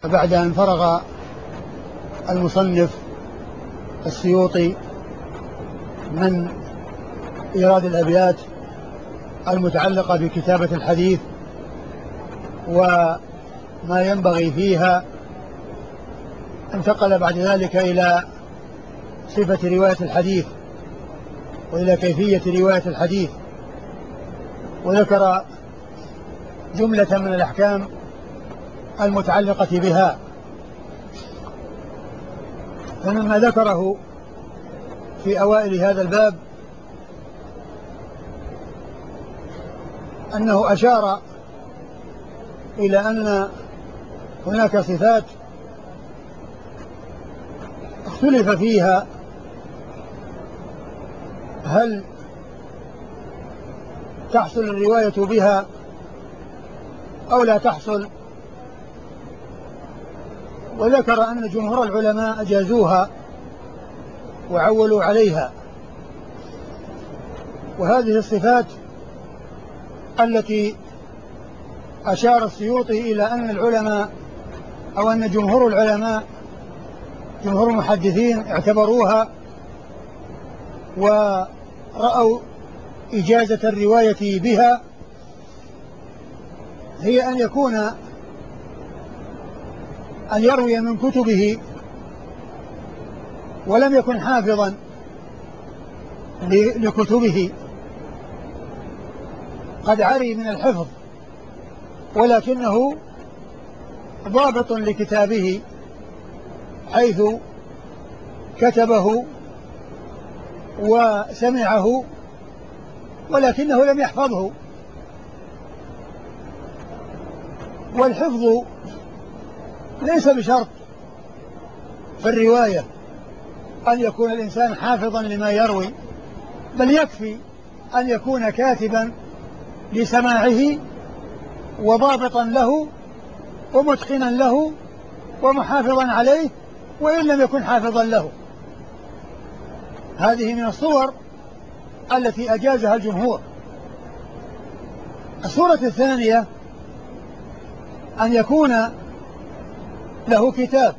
بعد أن فرغ المصنف السيوطي من إيراد الأبيات المتعلقة بكتابة الحديث وما ينبغي فيها، انتقل بعد ذلك إلى صفة رواية الحديث وإلى كيفية رواية الحديث، وذكر جملة من الأحكام المتعلقة بها. فمما ذكره في أوائل هذا الباب أنه أشار إلى أن هناك صفات اختلف فيها هل تحصل الرواية بها أو لا تحصل، وذكر أن جمهور العلماء أجازوها وعولوا عليها. وهذه الصفات التي أشار السيوطي إلى أن العلماء أو أن جمهور العلماء جمهور المحدثين اعتبروها ورأوا إجازة الرواية بها، هي أن يروي من كتبه ولم يكن حافظا لكتبه، قد عري من الحفظ ولكنه ضابط لكتابه حيث كتبه وسمعه ولكنه لم يحفظه. والحفظ ليس بشرط في الرواية أن يكون الإنسان حافظا لما يروي، بل يكفي أن يكون كاتبا لسماعه وضابطا له ومتقنا له ومحافظا عليه وإن لم يكن حافظا له. هذه من الصور التي أجازها الجمهور. الصورة الثانية أن يكون له كتاب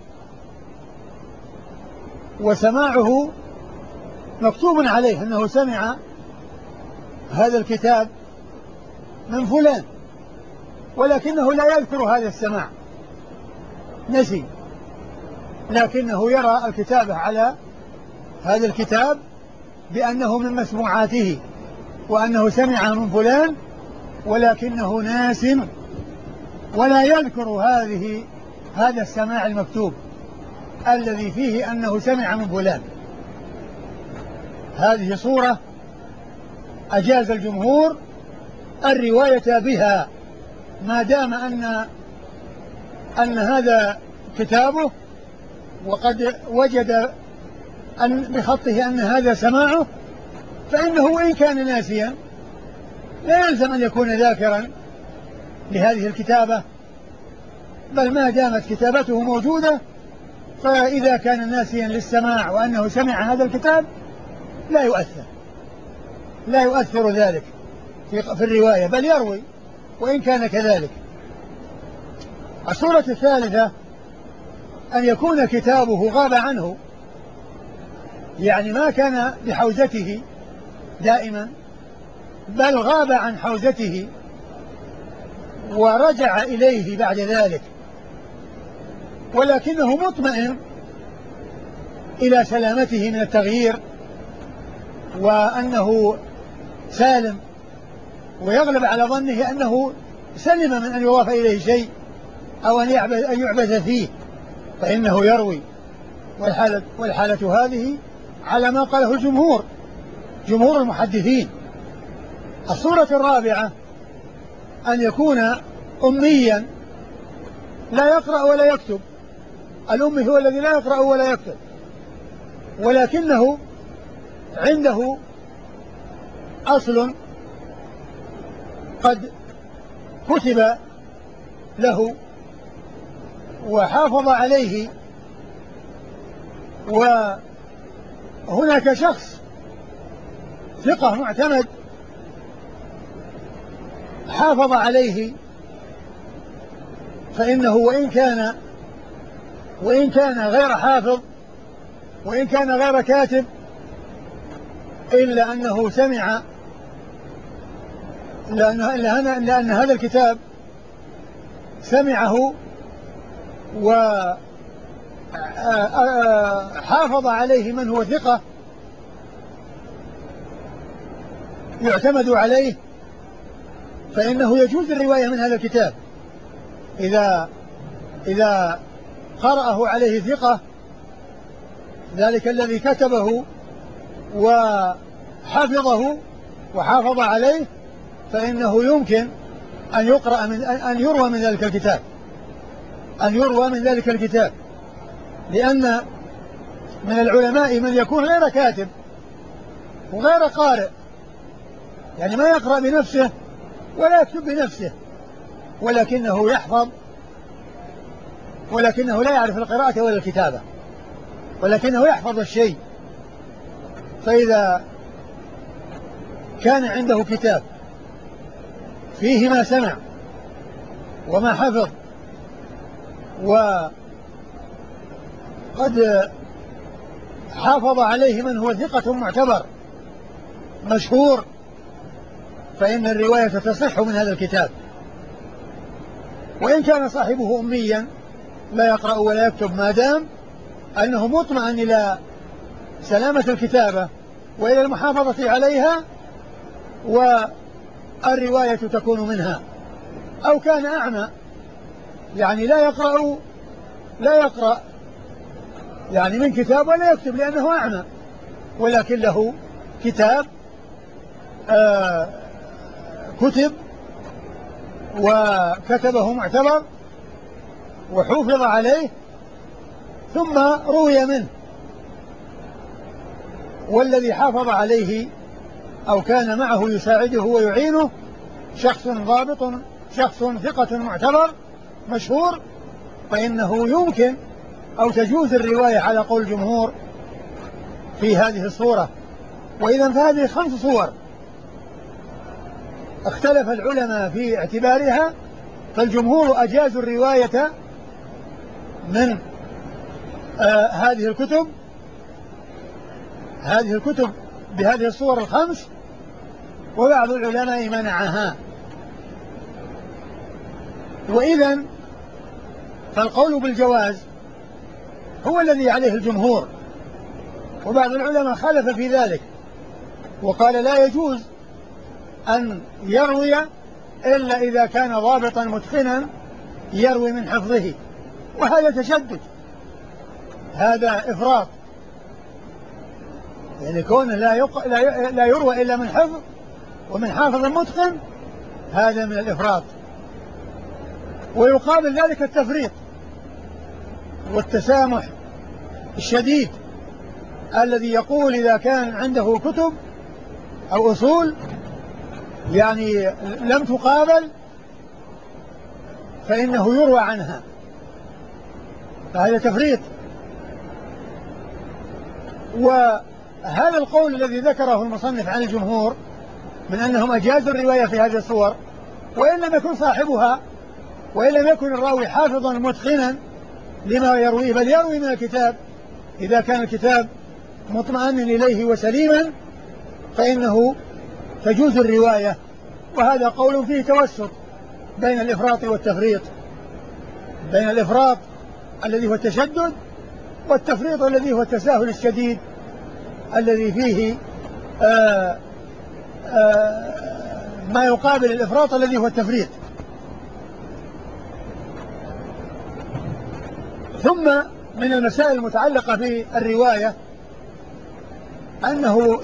وسماعه مكتوب عليه أنه سمع هذا الكتاب من فلان، ولكنه لا يذكر هذا السماع، نسي، لكنه يرى الكتابة على هذا الكتاب بأنه من مسموعاته وأنه سمع من فلان، ولكنه ناس ولا يذكر هذا السماع المكتوب الذي فيه أنه سمع من فلان. هذه صورة أجاز الجمهور الرواية بها ما دام أن هذا كتابه وقد وجد بخطه أن هذا سماعه، فإنه وإن كان ناسيا لا يلزم أن يكون ذاكرا لهذه الكتابة، بل ما دامت كتابته موجودة فإذا كان ناسيا للسماع وأنه سمع هذا الكتاب لا يؤثر ذلك في الرواية، بل يروي وإن كان كذلك. الصورة الثالثة أن يكون كتابه غاب عنه، يعني ما كان بحوزته دائما بل غاب عن حوزته ورجع إليه بعد ذلك، ولكنه مطمئن إلى سلامته من التغيير وأنه سالم، ويغلب على ظنه أنه سلم من أن يضاف إليه شيء أو أن يعبث فيه، فإنه يروي. والحالة هذه على ما قاله جمهور المحدثين. الصورة الرابعة أن يكون أميا لا يقرأ ولا يكتب. الأمي هو الذي لا يقرأ ولا يكتب، ولكنه عنده أصل قد كتب له وحافظ عليه، وهناك شخص ثقة معتمد حافظ عليه، فإنه وإن كان وإن كان غير حافظ وإن كان غير كاتب، إلا أنه سمع، لأن هذا الكتاب سمعه وحافظ عليه من هو ثقة يعتمد عليه، فإنه يجوز الرواية من هذا الكتاب إذا قرأه عليه ثقة، ذلك الذي كتبه وحفظه وحافظ عليه، فإنه يمكن أن يروى من ذلك الكتاب، لأن من العلماء من يكون غير كاتب وغير قارئ، يعني ما يقرأ بنفسه ولا يكتب بنفسه، ولكنه يحفظ، ولكنه لا يعرف القراءة ولا الكتابة، ولكنه يحفظ الشيء. فإذا كان عنده كتاب فيه ما سمع وما حفظ، وقد حافظ عليه من هو ثقة معتبر مشهور، فإن الرواية تصح من هذا الكتاب، وإن كان صاحبه أميا لا يقرأ ولا يكتب، ما دام أنه مطمئن إلى سلامة الكتابة وإلى المحافظة عليها والرواية تكون منها. أو كان أعمى، يعني لا يقرأ يعني من كتاب ولا يكتب لأنه أعمى، ولكن له كتاب كتب وكتبه معتبر وحفظ عليه ثم روي منه، والذي حافظ عليه أو كان معه يساعده ويعينه شخص ضابط، شخص ثقة معتبر مشهور، فإنه يمكن أو تجوز الرواية على قول الجمهور في هذه الصورة. وإذا فهذه 5 صور اختلف العلماء في اعتبارها، فالجمهور أجازوا الرواية من هذه الكتب بهذه الصور 5، وبعض العلماء منعها. وإذا فالقول بالجواز هو الذي عليه الجمهور، وبعض العلماء خالف في ذلك وقال لا يجوز أن يروي إلا إذا كان ضابطا متقنا يروي من حفظه، وهذا تشدد، هذا إفراط، يعني كونه لا يروى إلا من حفظ ومن حافظ متقن، هذا من الإفراط. ويقابل ذلك التفريط والتسامح الشديد الذي يقول إذا كان عنده كتب أو أصول يعني لم تقابل فإنه يروى عنها، فهذا تفريط. وهذا القول الذي ذكره المصنف عن الجمهور من أنهم أجازوا الرواية في هذه الصور، وإن لم يكن صاحبها وإن لم يكن الراوي حافظا متقنا لما يرويه، بل يروي من الكتاب إذا كان الكتاب مطمئنا إليه وسليما، فإنه تجوز الرواية. وهذا قول فيه توسط بين الإفراط والتفريط، بين الإفراط الذي هو التشدد والتفريط الذي هو التساهل الشديد الذي فيه ما يقابل الإفراط الذي هو التفريط. ثم من المسائل المتعلقة بالرواية أنه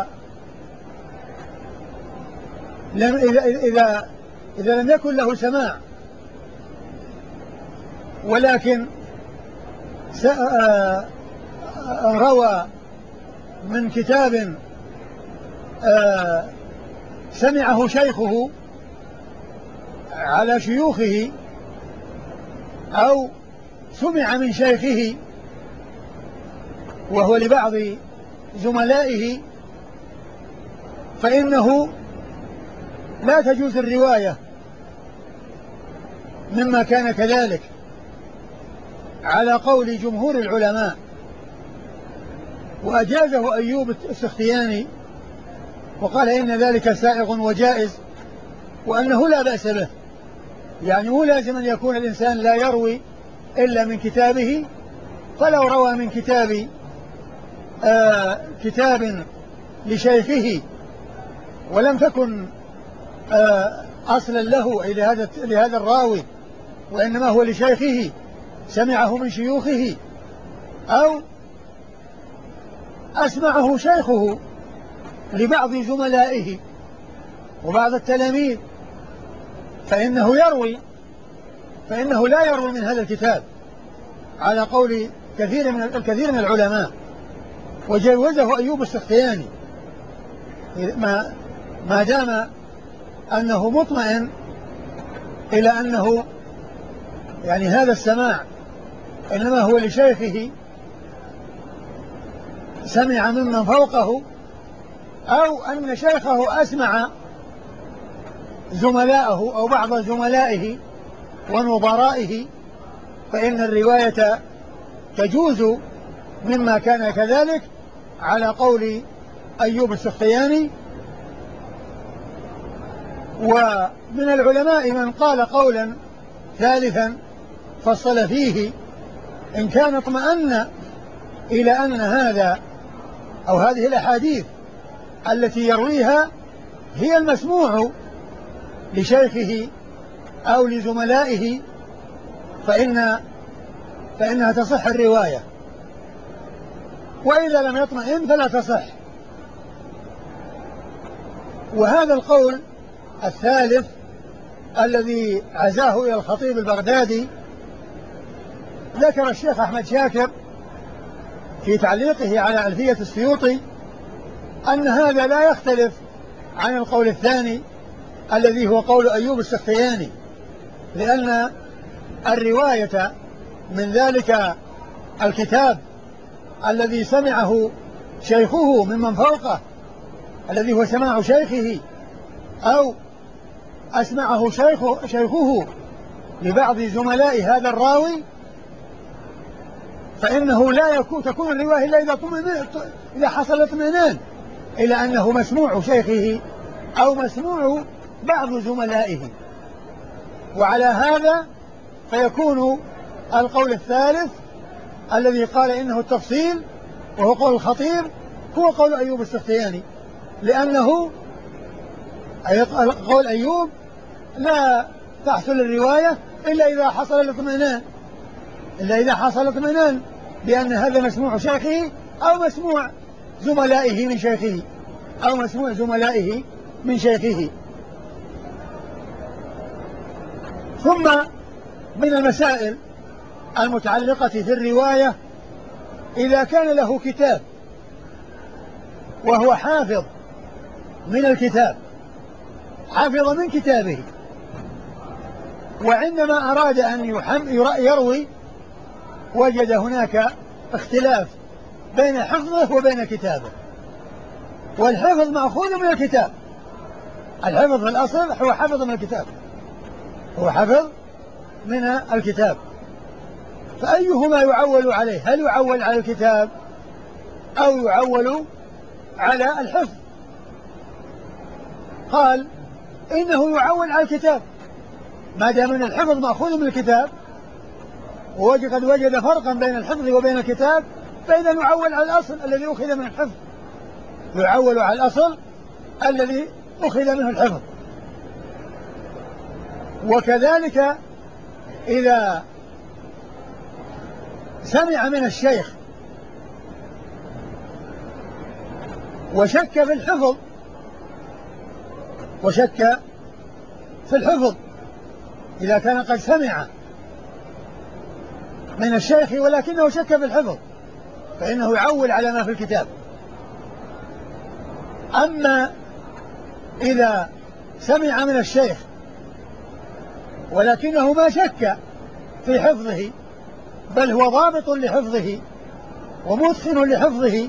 إذا لم يكن له سماع ولكن روى من كتاب سمعه شيخه على شيوخه أو سمع من شيخه وهو لبعض زملائه، فإنه لا تجوز الرواية مما كان كذلك، على قول جمهور العلماء، وأجازه أيوب السختياني وقال إن ذلك سائغ وجائز، وأنه لا بأس به، يعني مو لازم أن يكون الإنسان لا يروي إلا من كتابه، فلو روى من كتاب لشيخه ولم تكن أصلا له أي لهذا الراوي، وإنما هو لشيخه سمعه من شيوخه أو أسمعه شيخه لبعض زملائه وبعض التلاميذ، فإنه لا يروي من هذا الكتاب على قول الكثير من العلماء. وجوزه أيوب السختياني ما دام أنه مطمئن إلى أنه يعني هذا السماع إنما هو لشيخه سمع ممن فوقه، أو أن شيخه أسمع زملائه أو بعض زملائه ونظرائه، فإن الرواية تجوز مما كان كذلك على قول أيوب السختياني. ومن العلماء من قال قولا ثالثا فصل فيه، إن كان اطمأن إلى أن هذا أو هذه الأحاديث التي يرويها هي المسموع لشيخه أو لزملائه فإنها تصح الرواية، وإذا لم يطمئن فلا تصح. وهذا القول الثالث الذي عزاه إلى الخطيب البغدادي ذكر الشيخ أحمد شاكر في تعليقه على ألفية السيوطي أن هذا لا يختلف عن القول الثاني الذي هو قول أيوب السختياني، لأن الرواية من ذلك الكتاب الذي سمعه شيخه ممن فوقه الذي هو سماع شيخه أو أسمعه شيخه لبعض زملاء هذا الراوي، فإنه لا تكون الرواية إلا إذا حصل اطمئنان إلى أنه مسموع شيخه أو مسموع بعض زملائه. وعلى هذا فيكون القول الثالث الذي قال إنه التفصيل وهو قول الخطيب هو قول أيوب السختياني، لأنه قول أيوب لا تحصل الرواية إلا إذا حصل الاطمئنان بأن هذا مسموع شيخه أو مسموع زملائه من شيخه ثم من المسائل المتعلقة في الرواية إذا كان له كتاب وهو حافظ من الكتاب، حافظ من كتابه، وعندما أراد أن يروي وجد هناك اختلاف بين حفظه وبين كتابه، والحفظ مأخوذ من الكتاب، الحفظ في الأصل هو حفظ من الكتاب، فأيهما يعول عليه؟ هل يعول على الكتاب أو يعول على الحفظ؟ قال إنه يعول على الكتاب ما دام أن الحفظ مأخوذ من الكتاب، وقد وجد فرقا بين الحفظ وبين الكتاب، فإذا يعول على الأصل الذي أخذ من الحفظ، يعول على الأصل الذي أخذ منه الحفظ. وكذلك إذا سمع من الشيخ وشك في الحفظ إذا كان قد سمع من الشيخ ولكنه شك في الحفظ فإنه يعول على ما في الكتاب. أما إذا سمع من الشيخ ولكنه ما شك في حفظه بل هو ضابط لحفظه ومتقن لحفظه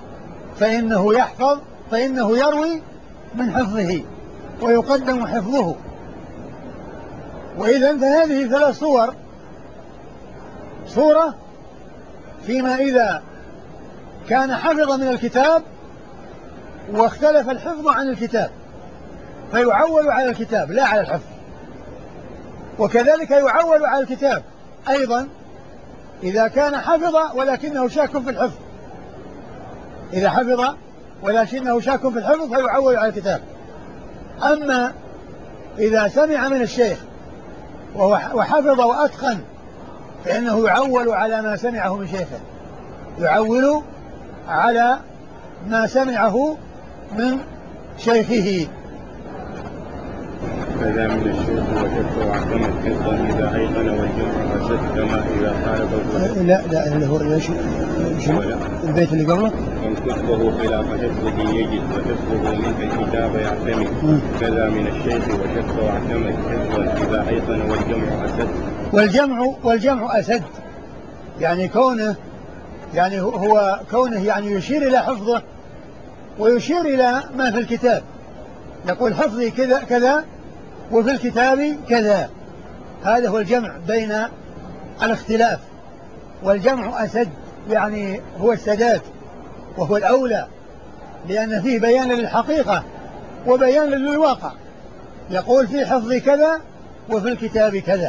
فإنه يروي من حفظه ويقدم حفظه. وإذا فهذه ثلاث صور صورة فيما إذا كان حفظ من الكتاب واختلف الحفظ عن الكتاب فيعول على الكتاب لا على الحفظ، وكذلك يعول على الكتاب أيضا إذا كان حفظ ولكنه شاك في الحفظ، إذا حفظ ولكنه شاك في الحفظ فيعول على الكتاب. أما إذا سمع من الشيخ وحفظ وأتقن فإنه يعول على ما سمعه من شيخه، يعول على ما سمعه من شيخه. كذا من الشيخ وشك واعتمد حفظا إذا أيقن والجمع أسد كما إذا خالفه. لا اللي هو البيت اللي قبله من كتبه خلاف حفظه يجد وحفظه منه الكتاب يعتمد. كذا من الشيخ وشك واعتمد حفظا إذا أيقن والجمع أسد. والجمع أسد يعني كونه يعني هو كونه يعني يشير إلى حفظه ويشير إلى ما في الكتاب، يقول حفظي كذا كذا وفي الكتاب كذا، هذا هو الجمع بين الاختلاف. والجمع أسد يعني هو السداد وهو الأولى، لأن فيه بيان للحقيقة وبيان للواقع، يقول في حفظي كذا وفي الكتاب كذا.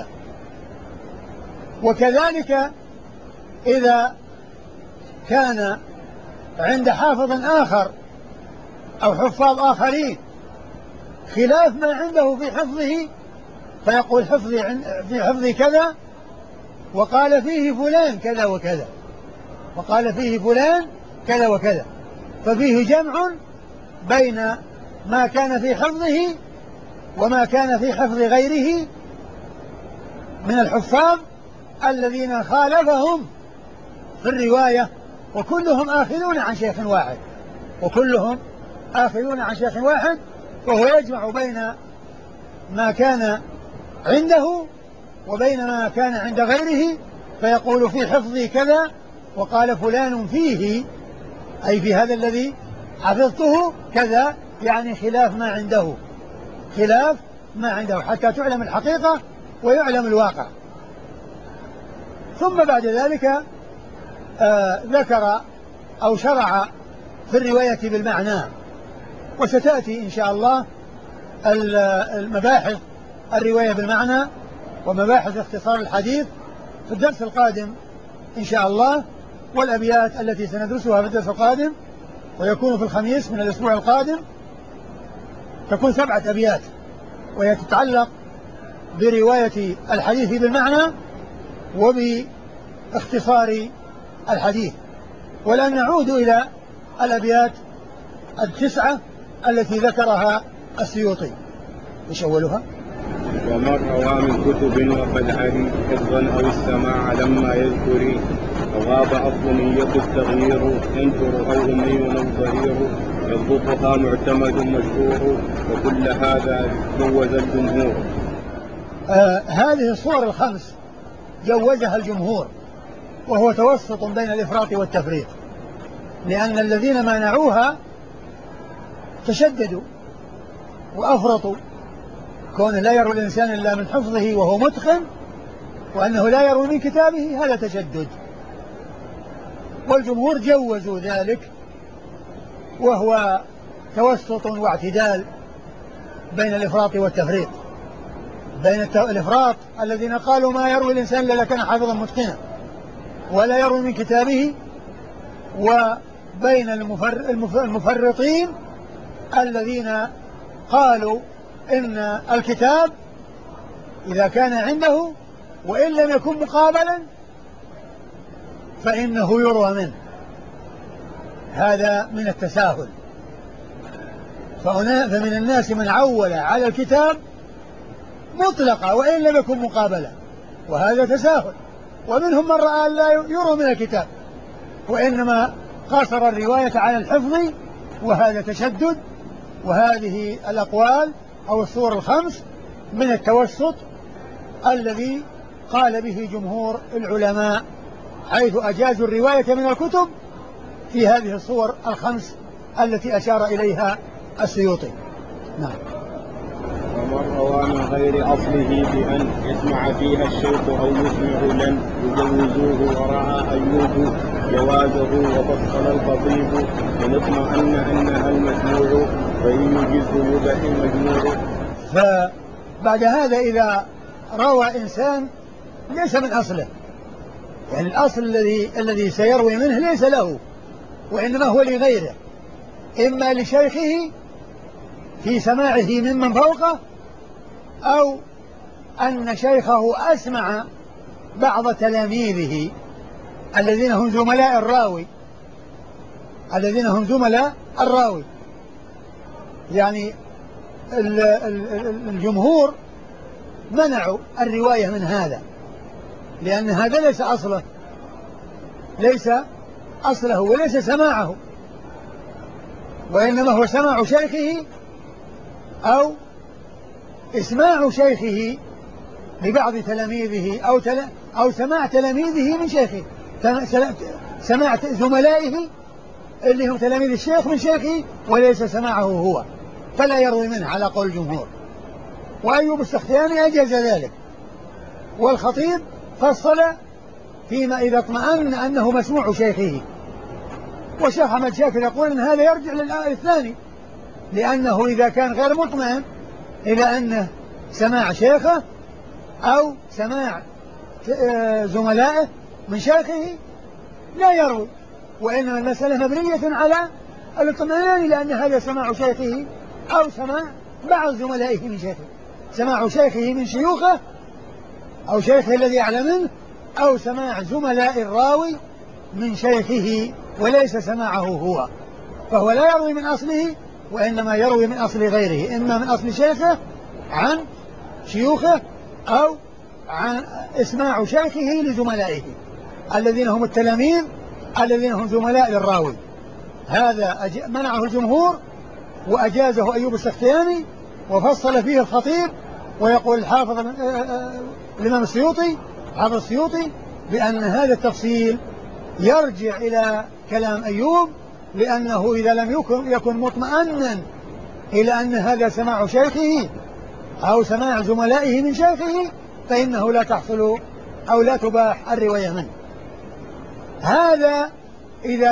وكذلك إذا كان عند حافظ آخر أو حفاظ آخرين خلاف ما عنده في حفظه فيقول في حفظي كذا وقال فيه فلان كذا وكذا، وقال فيه فلان كذا وكذا، ففيه جمع بين ما كان في حفظه وما كان في حفظ غيره من الحفاظ الذين خالفهم في الرواية، وكلهم آخذون عن شيخ واحد، وكلهم آخذون عن شيخ واحد، وهو يجمع بين ما كان عنده وبين ما كان عند غيره، فيقول في حفظي كذا وقال فلان فيه أي في هذا الذي حفظته كذا، يعني خلاف ما عنده، خلاف ما عنده حتى تعلم الحقيقة ويعلم الواقع. ثم بعد ذلك ذكر أو شرع في الرواية بالمعنى، وستأتي إن شاء الله المباحث الرواية بالمعنى ومباحث اختصار الحديث في الدرس القادم إن شاء الله، والأبيات التي سندرسها في الدرس القادم ويكون في الخميس من الأسبوع القادم تكون 7 أبيات، وهي تتعلق برواية الحديث بالمعنى وباختصار الحديث. والآن نعود إلى الأبيات 9 التي ذكرها السيوطي. إيش أولها؟ ومن روى من كتب وقد علم حفظا أو السماع لما يذكر وغاب أصل يقف التغيير ينكر أو أمي أو ضرير يضبطها معتمد مشهور وكل هذا جوز الجمهور. هذه الصور ال5 جوزها الجمهور، وهو توسط بين الإفراط والتفريط، لأن الذين منعوها تشددوا وأفرطوا، كون لا يروي الإنسان إلا من حفظه وهو متقن، وأنه لا يروي من كتابه، هذا تشدد. والجمهور جوزوا ذلك، وهو توسط واعتدال بين الإفراط والتفريط، بين الإفراط الذين قالوا ما يروي الإنسان إلا كان حافظا متقنا ولا يروي من كتابه، وبين المفرطين الذين قالوا إن الكتاب إذا كان عنده وإن لم يكن مقابلا فإنه يروى منه، هذا من التساهل. فمن الناس من عول على الكتاب مطلقا وإن لم يكن مقابلا، وهذا تساهل. ومنهم من رأى لا يروى من الكتاب وإنما قاصر الرواية على الحفظ، وهذا تشدد. وهذه الأقوال أو الصور ال5 من التوسط الذي قال به جمهور العلماء، حيث أجازوا الرواية من الكتب في هذه الصور ال5 التي أشار إليها السيوطي. نعم. ومن روى من غير أصله بأن يسمع فيها الشيخ أو يسمع لن يجوزوه، ورأى أيوب جوازه وفصل الخطيب إن اطمأن أنها المسموع فإن يجزه يبح المجموع. فبعد هذا إذا روى إنسان ليس من أصله، يعني الأصل الذي سيروي منه ليس له وإنما هو لغيره، إما لشيخه في سماعه ممن فوقه، أو أن شيخه أسمع بعض تلاميذه الذين هم زملاء الراوي. يعني الجمهور منعوا الرواية من هذا، لأن هذا ليس أصله وليس سماعه، وإنما هو سماع شيخه أو إسماع شيخه لبعض تلاميذه أو سماع تلاميذه من شيخه، سماع زملائه اللي هم تلاميذ الشيخ من شيخه وليس سماعه هو، فلا يروي منه على قول الجمهور. وأيوب السختياني أجاز ذلك، والخطيب فصل فيما إذا اطمأن أنه مسموع شيخه. والشيخ أحمد شاكر يقول أن هذا يرجع للثاني، لأنه إذا كان غير مطمئن إلى أنه سماع شيخه أو سماع زملائه من شيخه لا يروي، وإنما المسألة مبنية على الاطمئنان، لأن هذا سماع شيخه أو سماع بعض زملائه من شيخه، سماع شيخه من شيوخه أو شيخه الذي أعلى منه، أو سماع زملاء الراوي من شيخه وليس سماعه هو، فهو لا يروي من أصله وإنما يروي من أصل غيره، إما من أصل شيخه عن شيوخه أو عن إسماع شيخه لزملائه الذين هم التلاميذ الذين هم زملاء للراوي. هذا منعه الجمهور وأجازه أيوب السختياني، وفصل فيه الخطيب، ويقول الحافظ الإمام السيوطي حافظ السيوطي بأن هذا التفصيل يرجع إلى كلام أيوب، لأنه إذا لم يكن مطمئنا إلى أن هذا سماع شيخه أو سماع زملائه من شيخه فإنه لا تحصل أو لا تباح الرواية منه. هذا إذا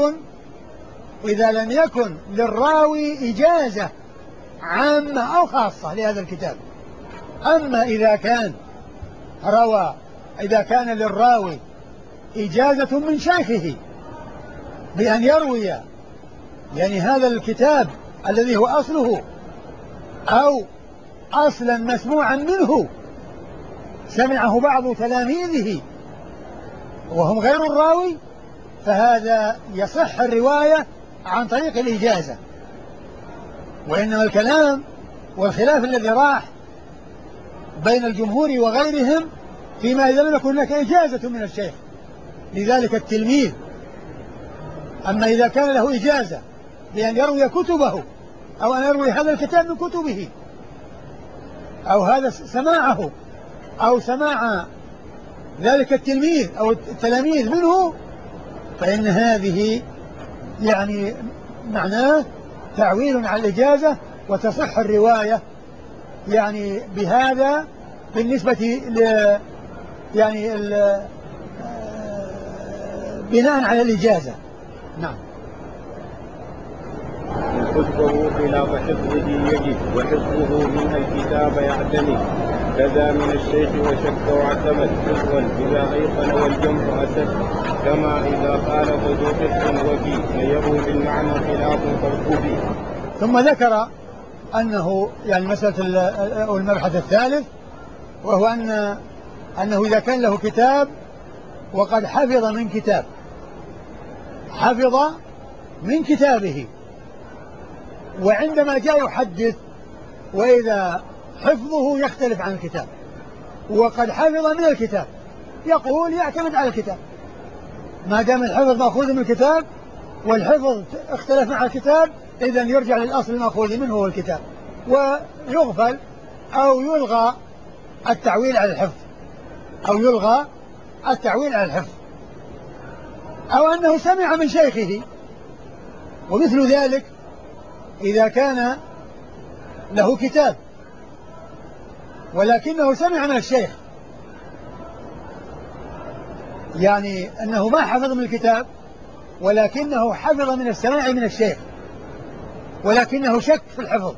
لم يكن للراوي إجازة عامة أو خاصة لهذا الكتاب. أما إذا كان للراوي إجازة من شيخه بأن يروي يعني هذا الكتاب الذي هو أصله أو أصلا مسموعا منه سمعه بعض تلاميذه وهم غير الراوي، فهذا يصح الرواية عن طريق الإجازة. وإنما الكلام والخلاف الذي راح بين الجمهور وغيرهم فيما إذا لم يكن هناك إجازة من الشيخ لذلك التلميذ. أما إذا كان له إجازة بأن يروي كتبه أو أن يروي هذا الكتاب من كتبه أو هذا سماعه أو سماع ذلك التلميذ أو التلاميذ منه، فإن هذه يعني معناه تعويل على الإجازة وتصح الرواية يعني بهذا بالنسبة يعني بناء على الإجازة. نعم. حفظه خلاف حفظه يجب، وحفظه من الكتاب يعتمد، كذا من الشيخ وشك واعتمد حفظا إذا أيقن والجمع أسد، كما إذا قال ذو حفظ وفي فيروي بالمعنى خلاف تركبي. ثم ذكر أنه يعني مسألة أو المبحث الثالث، وهو أنه إذا كان له كتاب وقد حفظ من كتابه وعندما جاء يحدث وإذا حفظه يختلف عن الكتاب وقد حفظ من الكتاب، يقول يعتمد على الكتاب ما دام الحفظ مأخوذ من الكتاب والحفظ اختلف مع الكتاب، إذن يرجع للأصل المأخوذ منه هو الكتاب، ويغفل أو يلغى التعويل على الحفظ أو أنه سمع من شيخه. ومثل ذلك إذا كان له كتاب ولكنه سمع من الشيخ، يعني أنه ما حفظ من الكتاب ولكنه حفظ من السماع من الشيخ، ولكنه شك في الحفظ،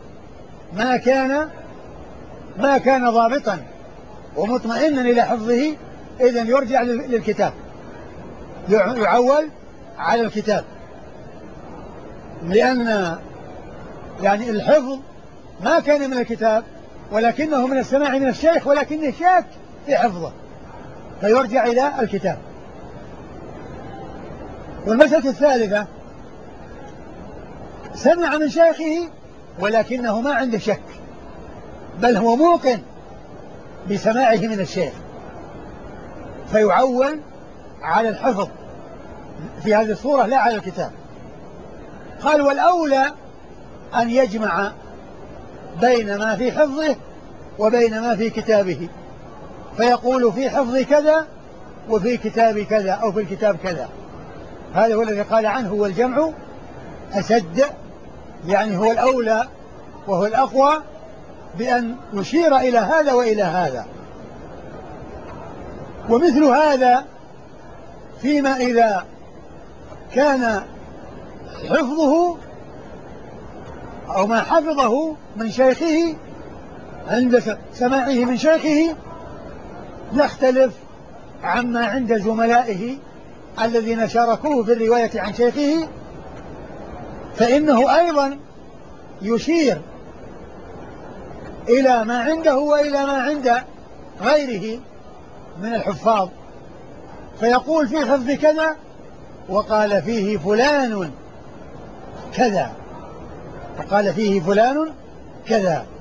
ما كان ضابطا ومطمئنا إلى حفظه، إذن يرجع للكتاب، يعول على الكتاب، لأن يعني الحفظ ما كان من الكتاب ولكنه من السماع من الشيخ، ولكنه شاك في حفظه فيرجع إلى الكتاب. والمسألة الثالثة سمع من شيخه ولكنه ما عنده شك، بل هو موقن بسماعه من الشيخ، فيعول على الحفظ في هذه الصورة لا على الكتاب. قال والأولى أن يجمع بين ما في حفظه وبين ما في كتابه، فيقول في حفظ كذا وفي كتاب كذا أو في الكتاب كذا. هذا هو الذي قال عنه هو الجمع أسد، يعني هو الأولى وهو الأقوى بأن يشير إلى هذا وإلى هذا. ومثل هذا فيما إذا كان حفظه أو ما حفظه من شيخه عند سماعه من شيخه يختلف عما عند زملائه الذين شاركوه في الرواية عن شيخه، فإنه أيضا يشير إلى ما عنده وإلى ما عند غيره من الحفاظ، فيقول في حفظ كذا وقال فيه فلان كذا، وقال فيه فلان كذا.